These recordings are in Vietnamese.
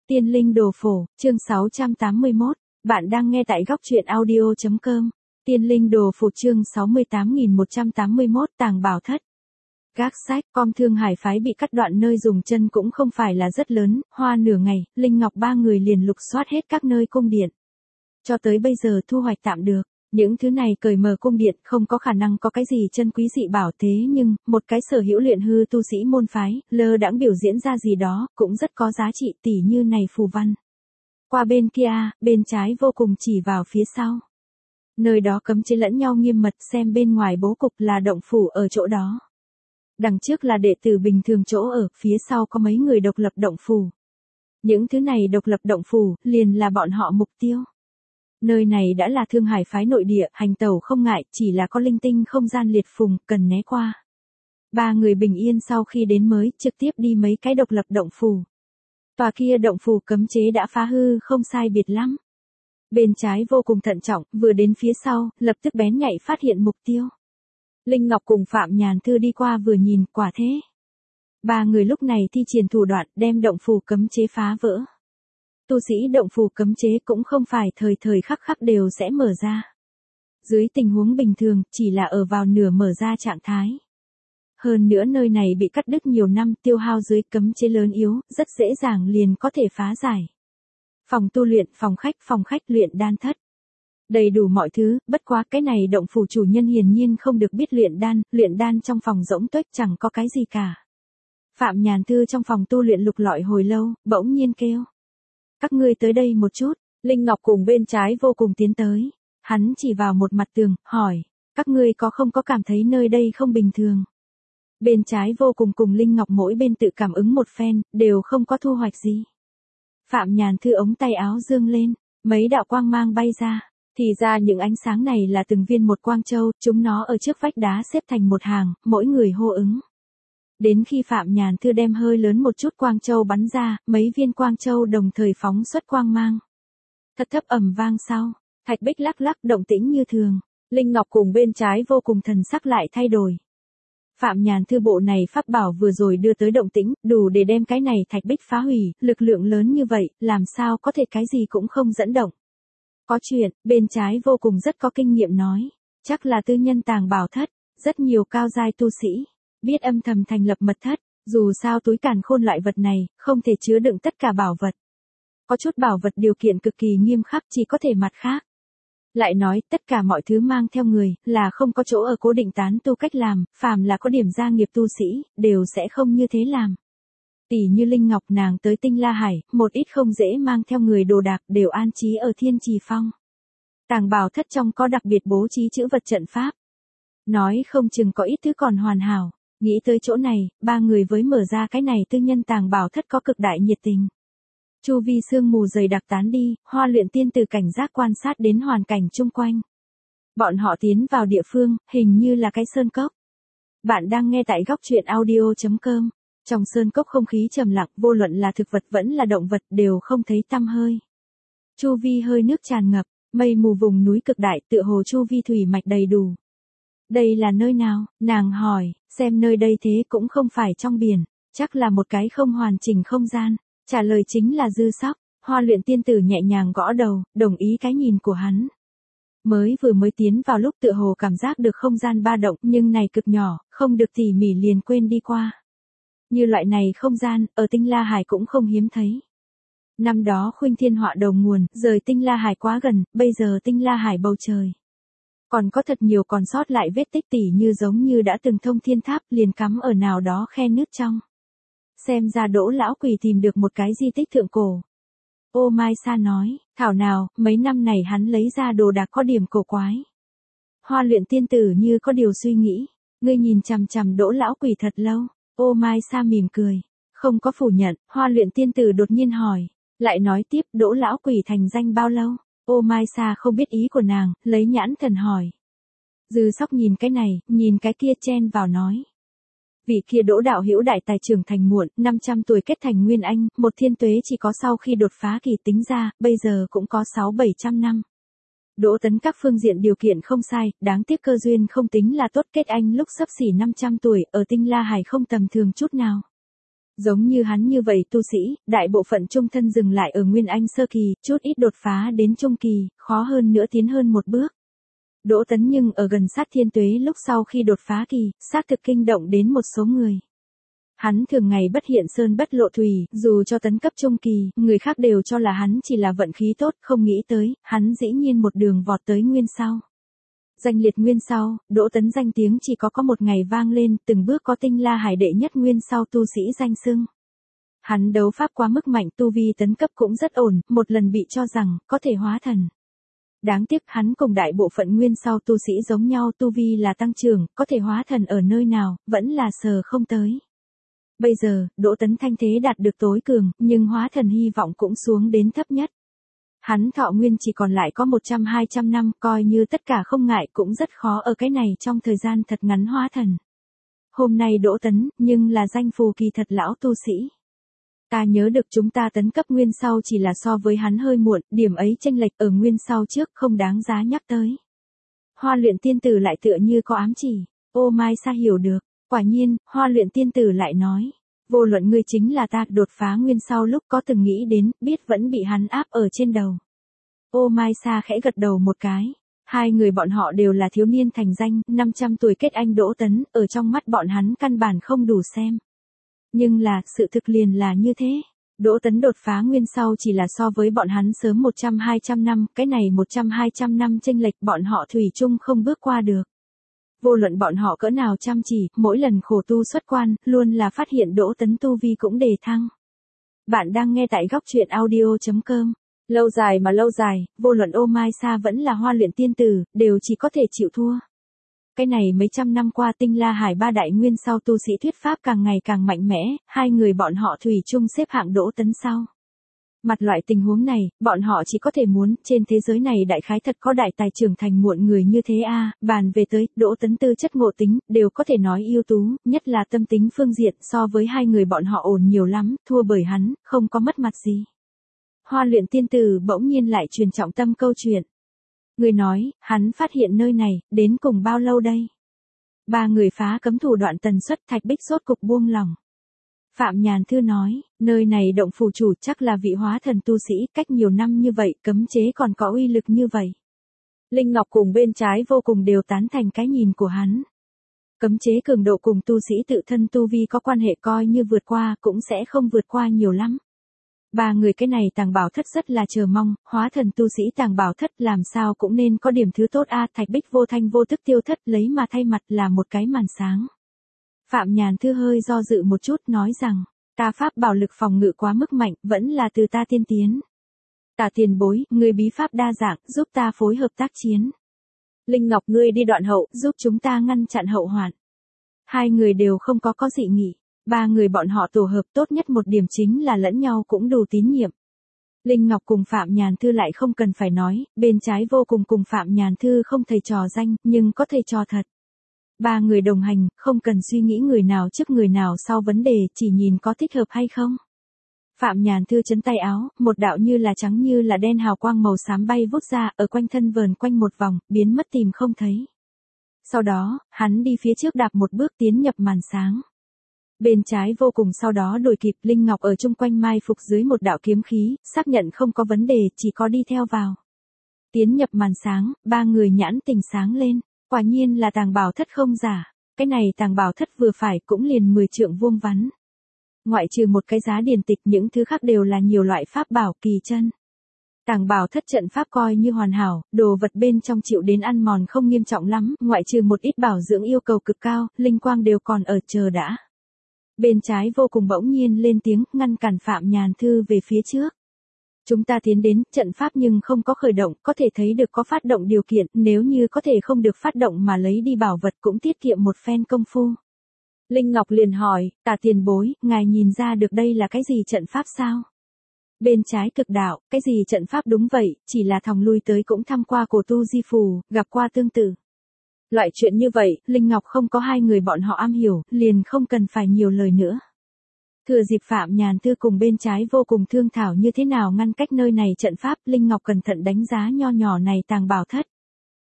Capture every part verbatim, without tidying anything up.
Tiên linh đồ phổ, chương sáu trăm tám mươi mốt, bạn đang nghe tại góc truyện audio.com. Tiên linh đồ phổ chương sáu mươi tám nghìn một trăm tám mươi mốt tàng bảo thất. Gác sách, com Thương Hải phái bị cắt đoạn nơi dùng chân cũng không phải là rất lớn, hoa nửa ngày, Linh Ngọc ba người liền lục soát hết các nơi cung điện. Cho tới bây giờ thu hoạch tạm được. Những thứ này cởi mở cung điện không có khả năng có cái gì chân quý dị bảo, thế nhưng, một cái sở hữu luyện hư tu sĩ môn phái, lơ đãng biểu diễn ra gì đó, cũng rất có giá trị, tỉ như này phù văn. Qua bên kia, bên trái vô cùng chỉ vào phía sau. Nơi đó cấm chế lẫn nhau nghiêm mật, xem bên ngoài bố cục là động phủ ở chỗ đó. Đằng trước là đệ tử bình thường chỗ ở, phía sau có mấy người độc lập động phủ. Những thứ này độc lập động phủ, liền là bọn họ mục tiêu. Nơi này đã là Thương Hải phái nội địa, hành tẩu không ngại, chỉ là có linh tinh không gian liệt phùng, cần né qua. Ba người bình yên sau khi đến mới, trực tiếp đi mấy cái độc lập động phủ. Tòa kia động phủ cấm chế đã phá hư không sai biệt lắm. Bên trái vô cùng thận trọng, vừa đến phía sau, lập tức bén nhạy phát hiện mục tiêu. Linh Ngọc cùng Phạm Nhàn Thư đi qua vừa nhìn, quả thế. Ba người lúc này thi triển thủ đoạn, đem động phủ cấm chế phá vỡ. Tu sĩ động phủ cấm chế cũng không phải thời thời khắc khắc đều sẽ mở ra. Dưới tình huống bình thường, chỉ là ở vào nửa mở ra trạng thái. Hơn nữa nơi này bị cắt đứt nhiều năm, tiêu hao dưới cấm chế lớn yếu, rất dễ dàng liền có thể phá giải. Phòng tu luyện, phòng khách, phòng khách luyện đan thất. Đầy đủ mọi thứ, bất quá cái này động phủ chủ nhân hiển nhiên không được biết luyện đan, luyện đan trong phòng rỗng tuếch chẳng có cái gì cả. Phạm Nhàn Thư trong phòng tu luyện lục lọi hồi lâu, bỗng nhiên kêu. Các ngươi tới đây một chút, Linh Ngọc cùng bên trái vô cùng tiến tới. Hắn chỉ vào một mặt tường, hỏi, các ngươi có không có cảm thấy nơi đây không bình thường? Bên trái vô cùng cùng Linh Ngọc mỗi bên tự cảm ứng một phen, đều không có thu hoạch gì. Phạm Nhàn Thư ống tay áo dương lên, mấy đạo quang mang bay ra. Thì ra những ánh sáng này là từng viên một quang châu, chúng nó ở trước vách đá xếp thành một hàng, mỗi người hô ứng. Đến khi Phạm Nhàn Thư đem hơi lớn một chút quang châu bắn ra, mấy viên quang châu đồng thời phóng xuất quang mang. Thật thấp ầm vang sau, thạch bích lắc lắc động tĩnh như thường, Linh Ngọc cùng bên trái vô cùng thần sắc lại thay đổi. Phạm Nhàn Thư bộ này pháp bảo vừa rồi đưa tới động tĩnh, đủ để đem cái này thạch bích phá hủy, lực lượng lớn như vậy, làm sao có thể cái gì cũng không dẫn động. Có chuyện, bên trái vô cùng rất có kinh nghiệm nói, chắc là tư nhân tàng bảo thất, rất nhiều cao giai tu sĩ, biết âm thầm thành lập mật thất, dù sao túi càn khôn loại vật này, không thể chứa đựng tất cả bảo vật. Có chút bảo vật điều kiện cực kỳ nghiêm khắc chỉ có thể mặt khác. Lại nói, tất cả mọi thứ mang theo người, là không có chỗ ở cố định tán tu cách làm, phàm là có điểm gia nghiệp tu sĩ, đều sẽ không như thế làm. Tỷ như Linh Ngọc nàng tới Tinh La Hải, một ít không dễ mang theo người đồ đạc đều an trí ở Thiên Trì Phong. Tàng bảo thất trong có đặc biệt bố trí chữ vật trận pháp. Nói không chừng có ít thứ còn hoàn hảo, nghĩ tới chỗ này, ba người với mở ra cái này tư nhân tàng bảo thất có cực đại nhiệt tình. Chu vi sương mù dày đặc tán đi, Hoa Luyện Tiên từ cảnh giác quan sát đến hoàn cảnh chung quanh. Bọn họ tiến vào địa phương, hình như là cái sơn cốc. Bạn đang nghe tại góc truyện audio.com. Trong sơn cốc không khí trầm lặng, vô luận là thực vật vẫn là động vật đều không thấy tăm hơi. Chu vi hơi nước tràn ngập, mây mù vùng núi cực đại, tựa hồ chu vi thủy mạch đầy đủ. Đây là nơi nào? Nàng hỏi, xem nơi đây thế cũng không phải trong biển, chắc là một cái không hoàn chỉnh không gian. Trả lời chính là Dư Sóc. Hoa Luyện Tiên tử nhẹ nhàng gõ đầu, đồng ý cái nhìn của hắn. Mới vừa mới tiến vào lúc tựa hồ cảm giác được không gian ba động, nhưng này cực nhỏ, không được tỉ mỉ liền quên đi qua. Như loại này không gian, ở Tinh La Hải cũng không hiếm thấy. Năm đó Khuynh Thiên Họa đầu nguồn, rời Tinh La Hải quá gần, bây giờ Tinh La Hải bầu trời. Còn có thật nhiều còn sót lại vết tích tỉ như giống như đã từng thông thiên tháp liền cắm ở nào đó khe nước trong. Xem ra Đỗ lão quỷ tìm được một cái di tích thượng cổ. Ô Mai Sa nói, thảo nào, mấy năm này hắn lấy ra đồ đạc có điểm cổ quái. Hoa Luyện Tiên tử như có điều suy nghĩ, ngươi nhìn chằm chằm Đỗ lão quỷ thật lâu. Ô Mai Sa mỉm cười, không có phủ nhận. Hoa Luyện Tiên tử đột nhiên hỏi, lại nói tiếp Đỗ lão quỷ thành danh bao lâu? Ô Mai Sa không biết ý của nàng, lấy nhãn thần hỏi. Dư Sóc nhìn cái này, nhìn cái kia chen vào nói. Vị kia Đỗ đạo hữu đại tài trưởng thành muộn, năm trăm tuổi kết thành nguyên anh, một thiên tuế chỉ có sau khi đột phá kỳ tính ra, bây giờ cũng có sáu bảy trăm năm. Đỗ Tấn các phương diện điều kiện không sai, đáng tiếc cơ duyên không tính là tốt, kết anh lúc sắp xỉ năm trăm tuổi, ở Tinh La Hải không tầm thường chút nào. Giống như hắn như vậy tu sĩ, đại bộ phận trung thân dừng lại ở Nguyên Anh sơ kỳ, chút ít đột phá đến trung kỳ, khó hơn nữa tiến hơn một bước. Đỗ Tấn nhưng ở gần sát thiên tuế lúc sau khi đột phá kỳ, xác thực kinh động đến một số người. Hắn thường ngày bất hiện sơn bất lộ thủy, dù cho tấn cấp trung kỳ, người khác đều cho là hắn chỉ là vận khí tốt, không nghĩ tới, hắn dĩ nhiên một đường vọt tới nguyên sau. Danh liệt nguyên sau, Đỗ Tấn danh tiếng chỉ có có một ngày vang lên, từng bước có tinh la hải đệ nhất nguyên sau tu sĩ danh xưng. Hắn đấu pháp quá mức mạnh, tu vi tấn cấp cũng rất ổn, một lần bị cho rằng, có thể hóa thần. Đáng tiếc hắn cùng đại bộ phận nguyên sau tu sĩ giống nhau, tu vi là tăng trưởng, có thể hóa thần ở nơi nào, vẫn là sờ không tới. Bây giờ, Đỗ Tấn thanh thế đạt được tối cường, nhưng hóa thần hy vọng cũng xuống đến thấp nhất. Hắn thọ nguyên chỉ còn lại có một trăm hai trăm năm, coi như tất cả không ngại cũng rất khó ở cái này trong thời gian thật ngắn hóa thần. Hôm nay Đỗ Tấn, nhưng là danh phù kỳ thật lão tu sĩ. Ta nhớ được chúng ta tấn cấp nguyên sau chỉ là so với hắn hơi muộn, điểm ấy chênh lệch ở nguyên sau trước không đáng giá nhắc tới. Hoa luyện tiên tử lại tựa như có ám chỉ, ô Mai Sa hiểu được, quả nhiên, hoa luyện tiên tử lại nói. Vô luận ngươi chính là ta, đột phá nguyên sau lúc có từng nghĩ đến, biết vẫn bị hắn áp ở trên đầu. Ô Mai Sa khẽ gật đầu một cái. Hai người bọn họ đều là thiếu niên thành danh, năm trăm tuổi kết anh Đỗ Tấn, ở trong mắt bọn hắn căn bản không đủ xem. Nhưng là, sự thực liền là như thế. Đỗ Tấn đột phá nguyên sau chỉ là so với bọn hắn sớm một trăm hai trăm năm, cái này một trăm hai trăm năm chênh lệch bọn họ thủy chung không bước qua được. Vô luận bọn họ cỡ nào chăm chỉ, mỗi lần khổ tu xuất quan, luôn là phát hiện Đỗ Tấn tu vi cũng đề thăng. Bạn đang nghe tại góc truyện audio chấm com. Lâu dài mà lâu dài, vô luận ô Mai Sa vẫn là hoa luyện tiên tử, đều chỉ có thể chịu thua. Cái này mấy trăm năm qua tinh la hải ba đại nguyên sau tu sĩ thuyết pháp càng ngày càng mạnh mẽ, hai người bọn họ thủy chung xếp hạng Đỗ Tấn sau. Mặt loại tình huống này, bọn họ chỉ có thể muốn, trên thế giới này đại khái thật có đại tài trưởng thành muộn người như thế a. À, bàn về tới, Đỗ Tấn tư chất ngộ tính, đều có thể nói ưu tú, nhất là tâm tính phương diện so với hai người bọn họ ổn nhiều lắm, thua bởi hắn, không có mất mặt gì. Hoa luyện tiên tử bỗng nhiên lại truyền trọng tâm câu chuyện. Người nói, hắn phát hiện nơi này, đến cùng bao lâu đây? Ba người phá cấm thủ đoạn tần suất Thạch Bích sốt cục buông lòng. Phạm Nhàn Thư nói, nơi này động phủ chủ chắc là vị hóa thần tu sĩ, cách nhiều năm như vậy, cấm chế còn có uy lực như vậy. Linh Ngọc cùng bên trái vô cùng đều tán thành cái nhìn của hắn. Cấm chế cường độ cùng tu sĩ tự thân tu vi có quan hệ, coi như vượt qua, cũng sẽ không vượt qua nhiều lắm. Ba người cái này Tàng Bảo Thất rất là chờ mong, hóa thần tu sĩ Tàng Bảo Thất làm sao cũng nên có điểm thứ tốt a. À, Thạch Bích vô thanh vô tức tiêu thất lấy mà thay mặt là một cái màn sáng. Phạm Nhàn Thư hơi do dự một chút nói rằng, ta pháp bảo lực phòng ngự quá mức mạnh, vẫn là từ ta tiên tiến. Tả tiền bối, người bí pháp đa dạng, giúp ta phối hợp tác chiến. Linh Ngọc ngươi đi đoạn hậu, giúp chúng ta ngăn chặn hậu hoạn. Hai người đều không có có dị nghị. Ba người bọn họ tổ hợp tốt nhất một điểm chính là lẫn nhau cũng đủ tín nhiệm. Linh Ngọc cùng Phạm Nhàn Thư lại không cần phải nói, bên trái vô cùng cùng Phạm Nhàn Thư không thầy trò danh, nhưng có thầy trò thật. Ba người đồng hành, không cần suy nghĩ người nào trước người nào sau vấn đề, chỉ nhìn có thích hợp hay không. Phạm Nhàn Thư chấn tay áo, một đạo như là trắng như là đen hào quang màu xám bay vút ra, ở quanh thân vờn quanh một vòng, biến mất tìm không thấy. Sau đó, hắn đi phía trước đạp một bước tiến nhập màn sáng. Bên trái vô cùng sau đó đuổi kịp, Linh Ngọc ở chung quanh mai phục dưới một đạo kiếm khí, xác nhận không có vấn đề, chỉ có đi theo vào. Tiến nhập màn sáng, ba người nhãn tình sáng lên, quả nhiên là Tàng Bảo Thất không giả, cái này Tàng Bảo Thất vừa phải cũng liền mười trượng vuông vắn. Ngoại trừ một cái giá điển tịch, những thứ khác đều là nhiều loại pháp bảo kỳ chân. Tàng Bảo Thất trận pháp coi như hoàn hảo, đồ vật bên trong chịu đến ăn mòn không nghiêm trọng lắm, ngoại trừ một ít bảo dưỡng yêu cầu cực cao, linh quang đều còn ở chờ đã. Bên trái vô cùng bỗng nhiên lên tiếng, ngăn cản Phạm Nhàn Thư về phía trước. Chúng ta tiến đến, trận pháp nhưng không có khởi động, có thể thấy được có phát động điều kiện, nếu như có thể không được phát động mà lấy đi bảo vật cũng tiết kiệm một phen công phu. Linh Ngọc liền hỏi, Tả tiền bối, ngài nhìn ra được đây là cái gì trận pháp sao? Bên trái cực đạo, cái gì trận pháp đúng vậy, chỉ là thòng lui tới cũng thăm qua cổ tu di phù, gặp qua tương tự. Loại chuyện như vậy, Linh Ngọc không có hai người bọn họ am hiểu, liền không cần phải nhiều lời nữa. Thừa dịp Phạm Nhàn Thư cùng bên trái vô cùng thương thảo như thế nào ngăn cách nơi này trận pháp, Linh Ngọc cẩn thận đánh giá nho nhỏ này Tàng Bảo Thất.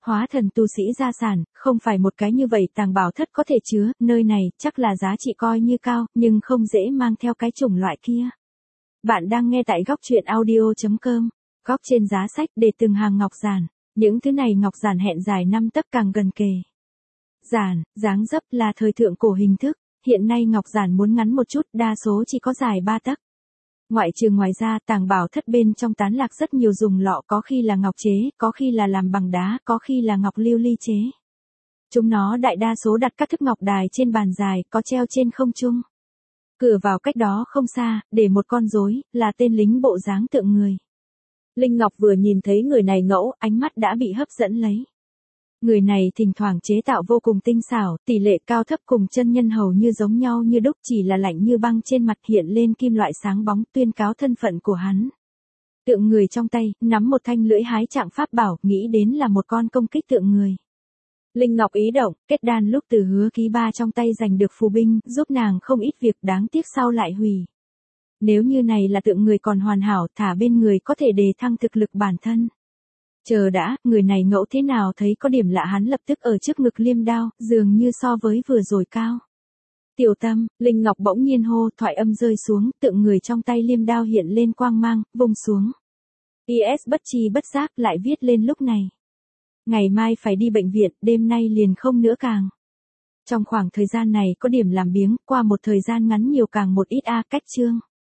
Hóa thần tu sĩ gia sản, không phải một cái như vậy tàng bảo thất có thể chứa, nơi này chắc là giá trị coi như cao, nhưng không dễ mang theo cái chủng loại kia. Bạn đang nghe tại góc truyện audio chấm com, góc trên giá sách để từng hàng ngọc giản, những thứ này ngọc giản hẹn dài năm tấc càng gần kề. Giản, dáng dấp là thời thượng cổ hình thức, hiện nay ngọc giản muốn ngắn một chút, đa số chỉ có dài ba tấc. Ngoại trừ ngoài ra, tàng bảo thất bên trong tán lạc rất nhiều dùng lọ, có khi là ngọc chế, có khi là làm bằng đá, có khi là ngọc lưu ly chế. Chúng nó đại đa số đặt các thức ngọc đài trên bàn dài, có treo trên không trung. Cửa vào cách đó không xa, để một con rối, là tên lính bộ dáng tượng người. Linh Ngọc vừa nhìn thấy người này ngẫu, ánh mắt đã bị hấp dẫn lấy. Người này thỉnh thoảng chế tạo vô cùng tinh xảo, tỷ lệ cao thấp cùng chân nhân hầu như giống nhau như đúc, chỉ là lạnh như băng trên mặt hiện lên kim loại sáng bóng, tuyên cáo thân phận của hắn. Tượng người trong tay, nắm một thanh lưỡi hái trạng pháp bảo, nghĩ đến là một con công kích tượng người. Linh Ngọc ý động, kết đan lúc từ Hứa Ký Ba trong tay giành được phù binh, giúp nàng không ít việc, đáng tiếc sau lại hủy. Nếu như này là tượng người còn hoàn hảo, thả bên người có thể đề thăng thực lực bản thân. Chờ đã, người này ngẫu thế nào thấy có điểm lạ, hắn lập tức ở trước ngực liêm đao, dường như so với vừa rồi cao. Tiểu Tâm, Linh Ngọc bỗng nhiên hô, thoại âm rơi xuống, tượng người trong tay liêm đao hiện lên quang mang, vung xuống. i ét bất chi bất giác lại viết lên lúc này. Ngày mai phải đi bệnh viện, đêm nay liền không nữa càng. Trong khoảng thời gian này có điểm làm biếng, qua một thời gian ngắn nhiều càng một ít a cách chương.